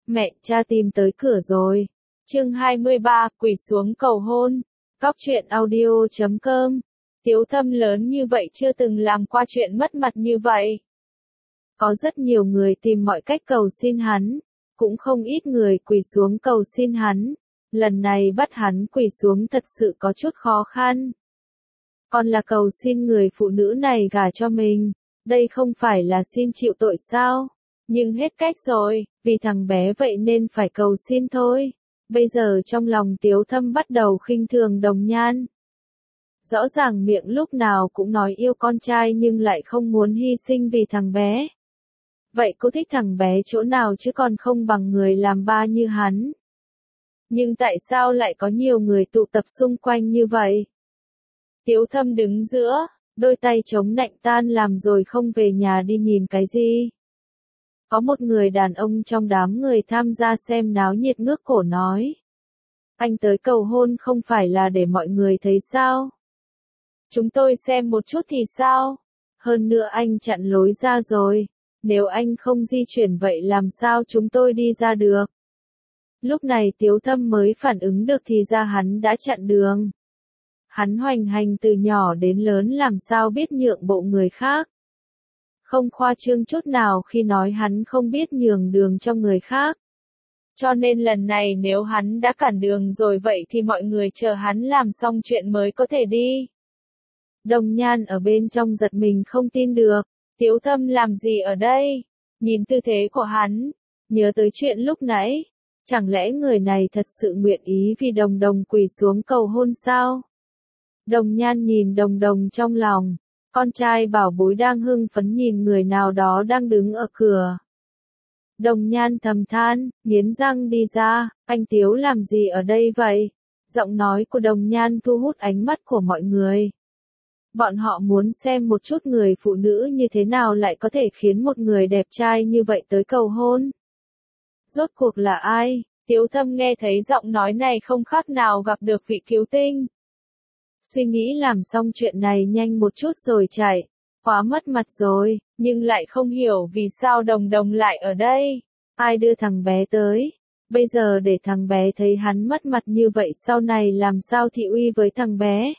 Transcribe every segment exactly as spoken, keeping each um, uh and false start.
Mẹ, cha tìm tới cửa rồi. Chương hai mươi ba, quỳ xuống cầu hôn. Cóc truyện audio chấm com. Tiếu Thâm lớn như vậy chưa từng làm qua chuyện mất mặt như vậy. Có rất nhiều người tìm mọi cách cầu xin hắn, cũng không ít người quỳ xuống cầu xin hắn. Lần này bắt hắn quỳ xuống thật sự có chút khó khăn. Còn là cầu xin người phụ nữ này gả cho mình, đây không phải là xin chịu tội sao? Nhưng hết cách rồi, vì thằng bé vậy nên phải cầu xin thôi. Bây giờ trong lòng Tiếu Thâm bắt đầu khinh thường Đồng Nhan. Rõ ràng miệng lúc nào cũng nói yêu con trai nhưng lại không muốn hy sinh vì thằng bé. Vậy cô thích thằng bé chỗ nào chứ còn không bằng người làm ba như hắn. Nhưng tại sao lại có nhiều người tụ tập xung quanh như vậy? Tiếu Thâm đứng giữa, đôi tay chống nạnh tan làm rồi không về nhà đi nhìn cái gì. Có một người đàn ông trong đám người tham gia xem náo nhiệt ngước cổ nói. Anh tới cầu hôn không phải là để mọi người thấy sao? Chúng tôi xem một chút thì sao? Hơn nữa anh chặn lối ra rồi. Nếu anh không di chuyển vậy làm sao chúng tôi đi ra được? Lúc này Tiếu Thâm mới phản ứng được thì ra hắn đã chặn đường. Hắn hoành hành từ nhỏ đến lớn làm sao biết nhượng bộ người khác. Không khoa trương chút nào khi nói hắn không biết nhường đường cho người khác. Cho nên lần này nếu hắn đã cản đường rồi vậy thì mọi người chờ hắn làm xong chuyện mới có thể đi. Đồng Nhan ở bên trong giật mình không tin được. Tiếu Thâm làm gì ở đây? Nhìn tư thế của hắn, nhớ tới chuyện lúc nãy. Chẳng lẽ người này thật sự nguyện ý vì Đồng Đồng quỳ xuống cầu hôn sao? Đồng Nhan nhìn Đồng Đồng trong lòng. Con trai bảo bối đang hưng phấn nhìn người nào đó đang đứng ở cửa. Đồng Nhan thầm than, nghiến răng đi ra, anh Tiếu làm gì ở đây vậy? Giọng nói của Đồng Nhan thu hút ánh mắt của mọi người. Bọn họ muốn xem một chút người phụ nữ như thế nào lại có thể khiến một người đẹp trai như vậy tới cầu hôn. Rốt cuộc là ai? Tiếu Thâm nghe thấy giọng nói này không khác nào gặp được vị cứu tinh. Suy nghĩ làm xong chuyện này nhanh một chút rồi chạy, quá mất mặt rồi, nhưng lại không hiểu vì sao Đồng Đồng lại ở đây. Ai đưa thằng bé tới? Bây giờ để thằng bé thấy hắn mất mặt như vậy sau này làm sao thị uy với thằng bé?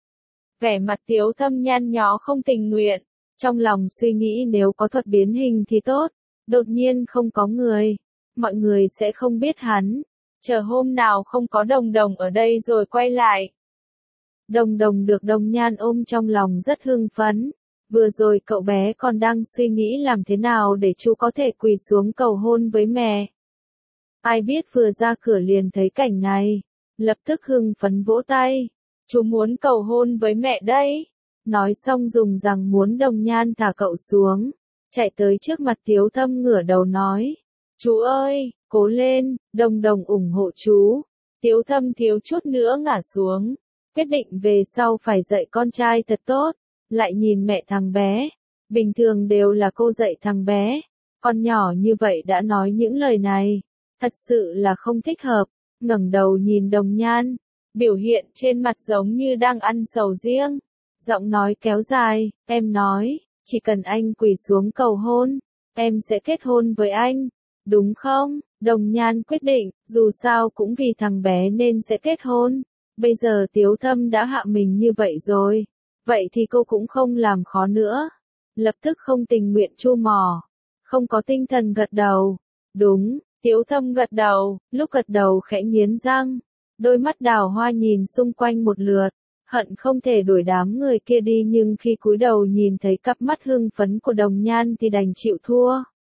Vẻ mặt Tiếu Thâm nhăn nhó không tình nguyện, trong lòng suy nghĩ nếu có thuật biến hình thì tốt, đột nhiên không có người, mọi người sẽ không biết hắn, chờ hôm nào không có Đồng Đồng ở đây rồi quay lại. Đồng Đồng được Đồng Nhan ôm trong lòng rất hưng phấn, vừa rồi cậu bé còn đang suy nghĩ làm thế nào để chú có thể quỳ xuống cầu hôn với mẹ. Ai biết vừa ra cửa liền thấy cảnh này, lập tức hưng phấn vỗ tay. Chú muốn cầu hôn với mẹ đây. Nói xong dùng rằng muốn Đồng Nhan thả cậu xuống. Chạy tới trước mặt Tiếu Thâm ngửa đầu nói. Chú ơi, cố lên, Đồng Đồng ủng hộ chú. Tiếu Thâm thiếu chút nữa ngã xuống. Quyết định về sau phải dạy con trai thật tốt. Lại nhìn mẹ thằng bé. Bình thường đều là cô dạy thằng bé. Con nhỏ như vậy đã nói những lời này. Thật sự là không thích hợp. Ngẩng đầu nhìn Đồng Nhan. Biểu hiện trên mặt giống như đang ăn sầu riêng. Giọng nói kéo dài, em nói, chỉ cần anh quỳ xuống cầu hôn, em sẽ kết hôn với anh, đúng không? Đồng Nhan quyết định, dù sao cũng vì thằng bé nên sẽ kết hôn. Bây giờ Tiếu Thâm đã hạ mình như vậy rồi, vậy thì cô cũng không làm khó nữa. Lập tức không tình nguyện chu mỏ, không có tinh thần gật đầu. Đúng, Tiếu Thâm gật đầu, lúc gật đầu khẽ nghiến răng. Đôi mắt đào hoa nhìn xung quanh một lượt, hận không thể đuổi đám người kia đi nhưng khi cúi đầu nhìn thấy cặp mắt hưng phấn của Đồng Nhan thì đành chịu thua.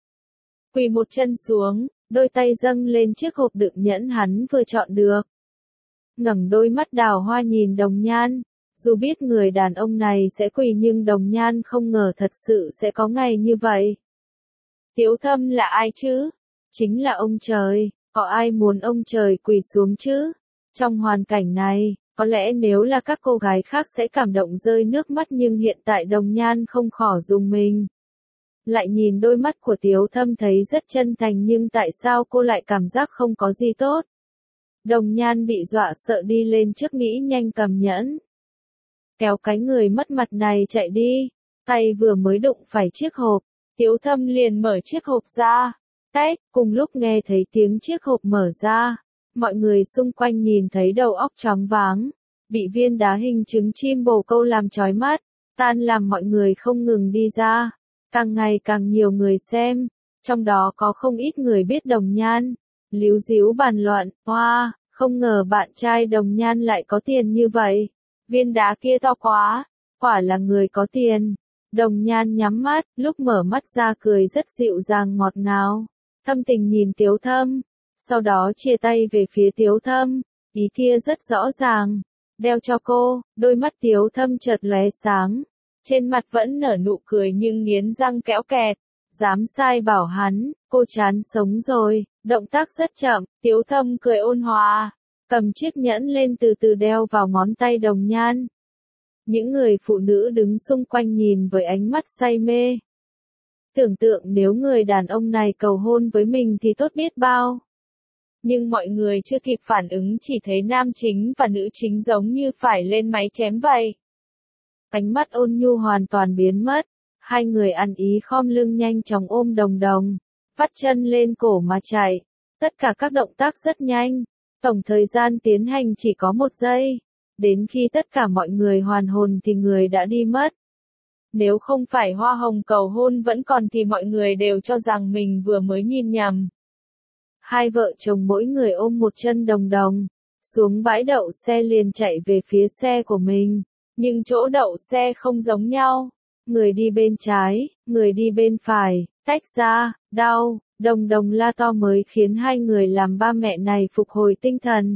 Quỳ một chân xuống, đôi tay dâng lên chiếc hộp đựng nhẫn hắn vừa chọn được. Ngẩng đôi mắt đào hoa nhìn Đồng Nhan, dù biết người đàn ông này sẽ quỳ nhưng Đồng Nhan không ngờ thật sự sẽ có ngày như vậy. Tiếu Thâm là ai chứ? Chính là ông trời, có ai muốn ông trời quỳ xuống chứ? Trong hoàn cảnh này, có lẽ nếu là các cô gái khác sẽ cảm động rơi nước mắt nhưng hiện tại Đồng Nhan không khỏi rùng mình. Lại nhìn đôi mắt của Tiếu Thâm thấy rất chân thành nhưng tại sao cô lại cảm giác không có gì tốt? Đồng Nhan bị dọa sợ đi lên trước nghĩ nhanh cầm nhẫn. Kéo cái người mất mặt này chạy đi, tay vừa mới đụng phải chiếc hộp, Tiếu Thâm liền mở chiếc hộp ra. tách, cùng lúc nghe thấy tiếng chiếc hộp mở ra. Mọi người xung quanh nhìn thấy đầu óc choáng váng, bị viên đá hình trứng chim bồ câu làm chói mắt, tan làm mọi người không ngừng đi ra. Càng ngày càng nhiều người xem, trong đó có không ít người biết Đồng Nhan, líu díu bàn luận, hoa, wow, không ngờ bạn trai Đồng Nhan lại có tiền như vậy, viên đá kia to quá, quả là người có tiền. Đồng Nhan nhắm mắt, lúc mở mắt ra cười rất dịu dàng ngọt ngào, thâm tình nhìn Tiếu Thâm, sau đó chia tay về phía Tiếu Thâm, ý kia rất rõ ràng, đeo cho cô, đôi mắt Tiếu Thâm chợt lóe sáng, trên mặt vẫn nở nụ cười nhưng nghiến răng kẽo kẹt, dám sai bảo hắn, cô chán sống rồi, động tác rất chậm, Tiếu Thâm cười ôn hòa, cầm chiếc nhẫn lên từ từ đeo vào ngón tay Đồng Nhan. Những người phụ nữ đứng xung quanh nhìn với ánh mắt say mê. Tưởng tượng nếu người đàn ông này cầu hôn với mình thì tốt biết bao. Nhưng mọi người chưa kịp phản ứng chỉ thấy nam chính và nữ chính giống như phải lên máy chém vậy. Ánh mắt ôn nhu hoàn toàn biến mất, hai người ăn ý khom lưng nhanh chóng ôm Đồng Đồng, vắt chân lên cổ mà chạy. Tất cả các động tác rất nhanh, tổng thời gian tiến hành chỉ có một giây. Đến khi tất cả mọi người hoàn hồn thì người đã đi mất. Nếu không phải hoa hồng cầu hôn vẫn còn thì mọi người đều cho rằng mình vừa mới nhìn nhầm. Hai vợ chồng mỗi người ôm một chân Đồng Đồng, xuống bãi đậu xe liền chạy về phía xe của mình. Nhưng chỗ đậu xe không giống nhau. Người đi bên trái, người đi bên phải, tách ra, đau, Đồng Đồng la to mới khiến hai người làm ba mẹ này phục hồi tinh thần.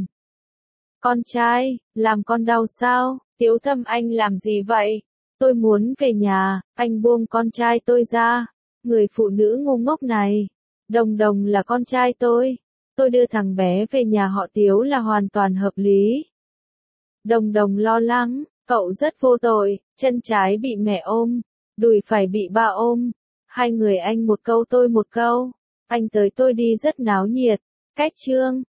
Con trai, làm con đau sao? Tiếu Thâm anh làm gì vậy? Tôi muốn về nhà, anh buông con trai tôi ra. Người phụ nữ ngu ngốc này. Đồng Đồng là con trai tôi. Tôi đưa thằng bé về nhà họ Tiếu là hoàn toàn hợp lý. Đồng Đồng lo lắng, cậu rất vô tội, chân trái bị mẹ ôm, đùi phải bị ba ôm. Hai người anh một câu tôi một câu. Anh tới tôi đi rất náo nhiệt. Cách chương.